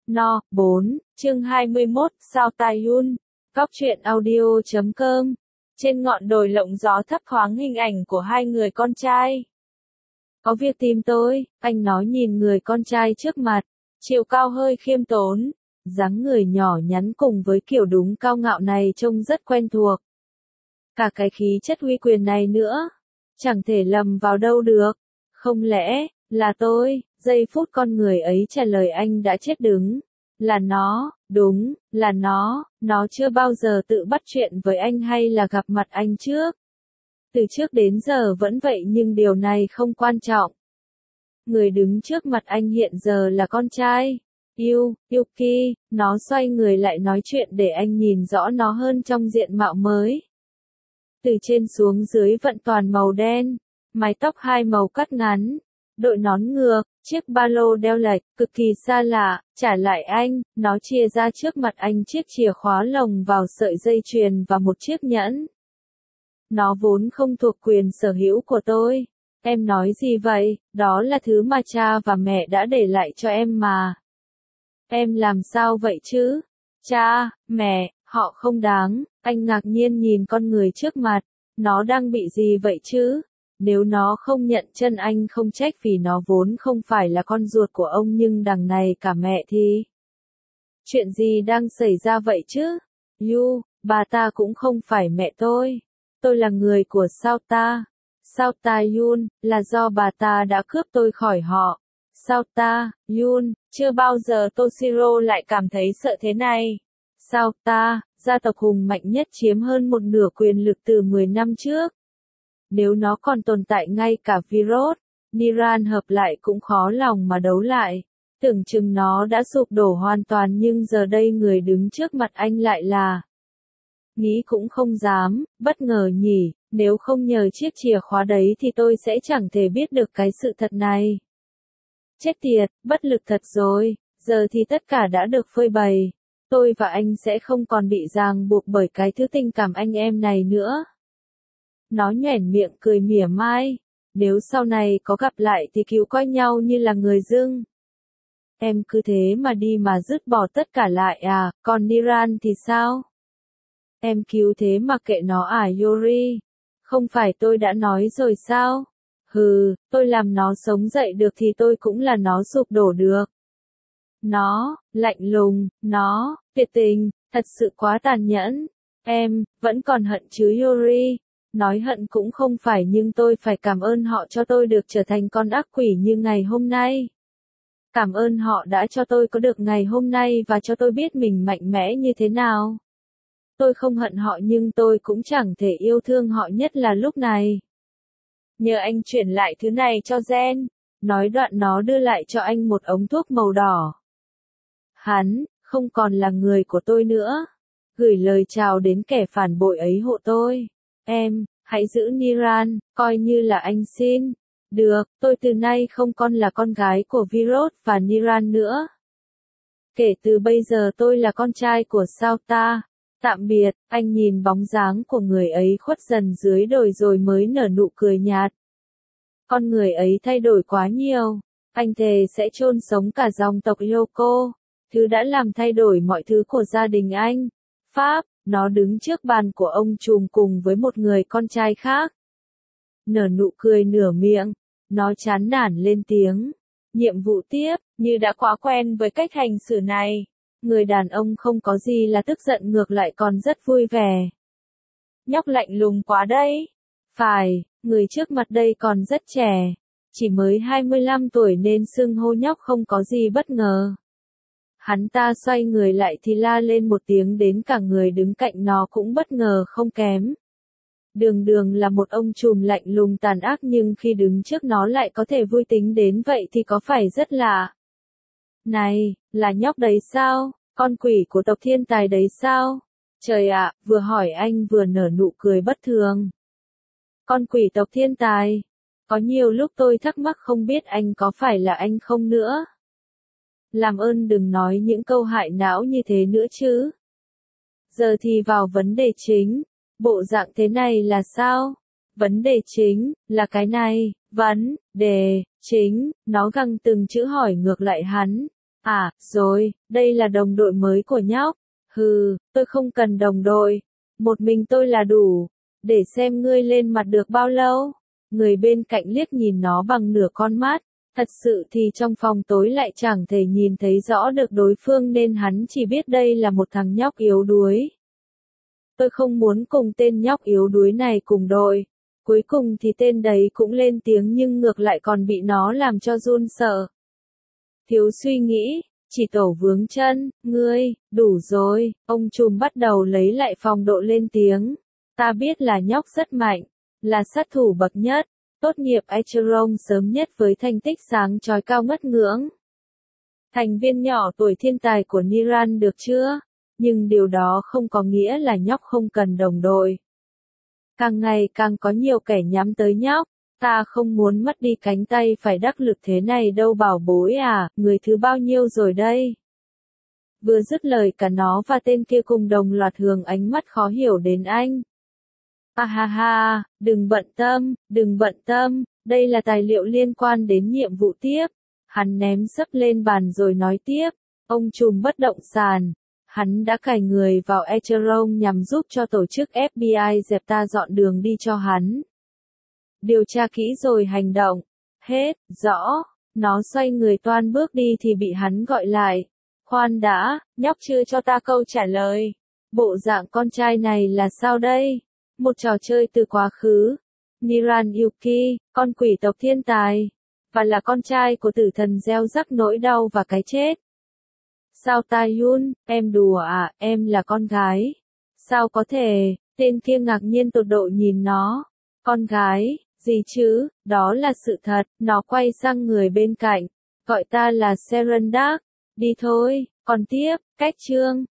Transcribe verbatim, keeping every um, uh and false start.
No, bốn, chương hai mươi mốt, Sao Tai Yun, Cóc truyện audio chấm com. Trên ngọn đồi lộng gió thấp thoáng hình ảnh của hai người con trai. Có việc tìm tôi, anh nói nhìn người con trai trước mặt, chiều cao hơi khiêm tốn, dáng người nhỏ nhắn cùng với kiểu đúng cao ngạo này trông rất quen thuộc. Cả cái khí chất uy quyền này nữa, chẳng thể lầm vào đâu được, không lẽ, là tôi? Giây phút con người ấy trả lời anh đã chết đứng. Là nó, đúng, là nó, nó chưa bao giờ tự bắt chuyện với anh hay là gặp mặt anh trước. Từ trước đến giờ vẫn vậy nhưng điều này không quan trọng. Người đứng trước mặt anh hiện giờ là con trai. Yu, Yuki, nó xoay người lại nói chuyện để anh nhìn rõ nó hơn trong diện mạo mới. Từ trên xuống dưới vẫn toàn màu đen, mái tóc hai màu cắt ngắn. Đội nón ngược, chiếc ba lô đeo lệch, cực kỳ xa lạ, trả lại anh, nó chia ra trước mặt anh chiếc chìa khóa lồng vào sợi dây chuyền và một chiếc nhẫn. Nó vốn không thuộc quyền sở hữu của tôi. Em nói gì vậy, đó là thứ mà cha và mẹ đã để lại cho em mà. Em làm sao vậy chứ? Cha, mẹ, họ không đáng, anh ngạc nhiên nhìn con người trước mặt, nó đang bị gì vậy chứ? Nếu nó không nhận chân anh không trách vì nó vốn không phải là con ruột của ông nhưng đằng này cả mẹ thì. Chuyện gì đang xảy ra vậy chứ? Yu, bà ta cũng không phải mẹ tôi. Tôi là người của Sao Ta. Sao Ta Yun, là do bà ta đã cướp tôi khỏi họ. Sao Ta Yun, chưa bao giờ Toshiro lại cảm thấy sợ thế này. Sao Ta, gia tộc hùng mạnh nhất chiếm hơn một nửa quyền lực từ mười năm trước. Nếu nó còn tồn tại ngay cả Virot, Niran hợp lại cũng khó lòng mà đấu lại. Tưởng chừng nó đã sụp đổ hoàn toàn nhưng giờ đây người đứng trước mặt anh lại là. Nghĩ cũng không dám, bất ngờ nhỉ, nếu không nhờ chiếc chìa khóa đấy thì tôi sẽ chẳng thể biết được cái sự thật này. Chết tiệt, bất lực thật rồi, giờ thì tất cả đã được phơi bày. Tôi và anh sẽ không còn bị ràng buộc bởi cái thứ tình cảm anh em này nữa. Nó nhoẻn miệng cười mỉa mai. Nếu sau này có gặp lại thì cứu coi nhau như là người dưng. Em cứ thế mà đi mà dứt bỏ tất cả lại à, còn Niran thì sao? Em cứu thế mà kệ nó à Yori? Không phải tôi đã nói rồi sao? Hừ, tôi làm nó sống dậy được thì tôi cũng là nó sụp đổ được. Nó, lạnh lùng, nó, tuyệt tình, thật sự quá tàn nhẫn. Em, vẫn còn hận chứ Yori? Nói hận cũng không phải nhưng tôi phải cảm ơn họ cho tôi được trở thành con ác quỷ như ngày hôm nay. Cảm ơn họ đã cho tôi có được ngày hôm nay và cho tôi biết mình mạnh mẽ như thế nào. Tôi không hận họ nhưng tôi cũng chẳng thể yêu thương họ nhất là lúc này. Nhờ anh chuyển lại thứ này cho Jen. Nói đoạn nó đưa lại cho anh một ống thuốc màu đỏ. Hắn, không còn là người của tôi nữa. Gửi lời chào đến kẻ phản bội ấy hộ tôi. Em, hãy giữ Niran, coi như là anh xin. Được, tôi từ nay không còn là con gái của Virot và Niran nữa. Kể từ bây giờ tôi là con trai của Sao Ta. Tạm biệt, anh nhìn bóng dáng của người ấy khuất dần dưới đồi rồi mới nở nụ cười nhạt. Con người ấy thay đổi quá nhiều. Anh thề sẽ chôn sống cả dòng tộc Yoko. Thứ đã làm thay đổi mọi thứ của gia đình anh. Pháp. Nó đứng trước bàn của ông trùm cùng với một người con trai khác. Nở nụ cười nửa miệng, nó chán nản lên tiếng. Nhiệm vụ tiếp, như đã quá quen với cách hành xử này. Người đàn ông không có gì là tức giận ngược lại còn rất vui vẻ. Nhóc lạnh lùng quá đấy. Phải, người trước mặt đây còn rất trẻ. Chỉ mới hai mươi lăm tuổi nên xưng hô nhóc không có gì bất ngờ. Hắn ta xoay người lại thì la lên một tiếng đến cả người đứng cạnh nó cũng bất ngờ không kém. Đường đường là một ông trùm lạnh lùng tàn ác nhưng khi đứng trước nó lại có thể vui tính đến vậy thì có phải rất lạ. Này, là nhóc đấy sao? Con quỷ của tộc thiên tài đấy sao? Trời ạ, vừa hỏi anh vừa nở nụ cười bất thường. Con quỷ tộc thiên tài? Có nhiều lúc tôi thắc mắc không biết anh có phải là anh không nữa. Làm ơn đừng nói những câu hại não như thế nữa chứ. Giờ thì vào vấn đề chính. Bộ dạng thế này là sao? Vấn đề chính, là cái này. Vấn đề chính, nó găng từng chữ hỏi ngược lại hắn. À, rồi, đây là đồng đội mới của nhóc. Hừ, tôi không cần đồng đội. Một mình tôi là đủ. Để xem ngươi lên mặt được bao lâu. Người bên cạnh liếc nhìn nó bằng nửa con mắt. Thật sự thì trong phòng tối lại chẳng thể nhìn thấy rõ được đối phương nên hắn chỉ biết đây là một thằng nhóc yếu đuối. Tôi không muốn cùng tên nhóc yếu đuối này cùng đội. Cuối cùng thì tên đấy cũng lên tiếng nhưng ngược lại còn bị nó làm cho run sợ. Thiếu suy nghĩ, chỉ tổ vướng chân, ngươi, đủ rồi, ông trùm bắt đầu lấy lại phong độ lên tiếng. Ta biết là nhóc rất mạnh, là sát thủ bậc nhất, tốt nghiệp Acheron sớm nhất với thành tích sáng chói cao ngất ngưỡng. Thành viên nhỏ tuổi thiên tài của Niran được chưa? Nhưng điều đó không có nghĩa là nhóc không cần đồng đội. Càng ngày càng có nhiều kẻ nhắm tới nhóc. Ta không muốn mất đi cánh tay phải đắc lực thế này đâu bảo bối à, người thứ bao nhiêu rồi đây? Vừa dứt lời cả nó và tên kia cùng đồng loạt hướng ánh mắt khó hiểu đến anh. À ha ha, đừng bận tâm, đừng bận tâm, đây là tài liệu liên quan đến nhiệm vụ tiếp. Hắn ném sấp lên bàn rồi nói tiếp, ông trùm bất động sản. Hắn đã cài người vào Acheron nhằm giúp cho tổ chức ép bê i dẹp ta dọn đường đi cho hắn. Điều tra kỹ rồi hành động. Hết, rõ. Nó xoay người toan bước đi thì bị hắn gọi lại. Khoan đã, nhóc chưa cho ta câu trả lời. Bộ dạng con trai này là sao đây? Một trò chơi từ quá khứ. Niran Yuki, con quỷ tộc thiên tài. Và là con trai của tử thần gieo rắc nỗi đau và cái chết. Sao Taeyun, em đùa à, em là con gái. Sao có thể, tên kia ngạc nhiên tột độ nhìn nó. Con gái, gì chứ, đó là sự thật, nó quay sang người bên cạnh. Gọi ta là Serendak, đi thôi, còn tiếp, cách chương.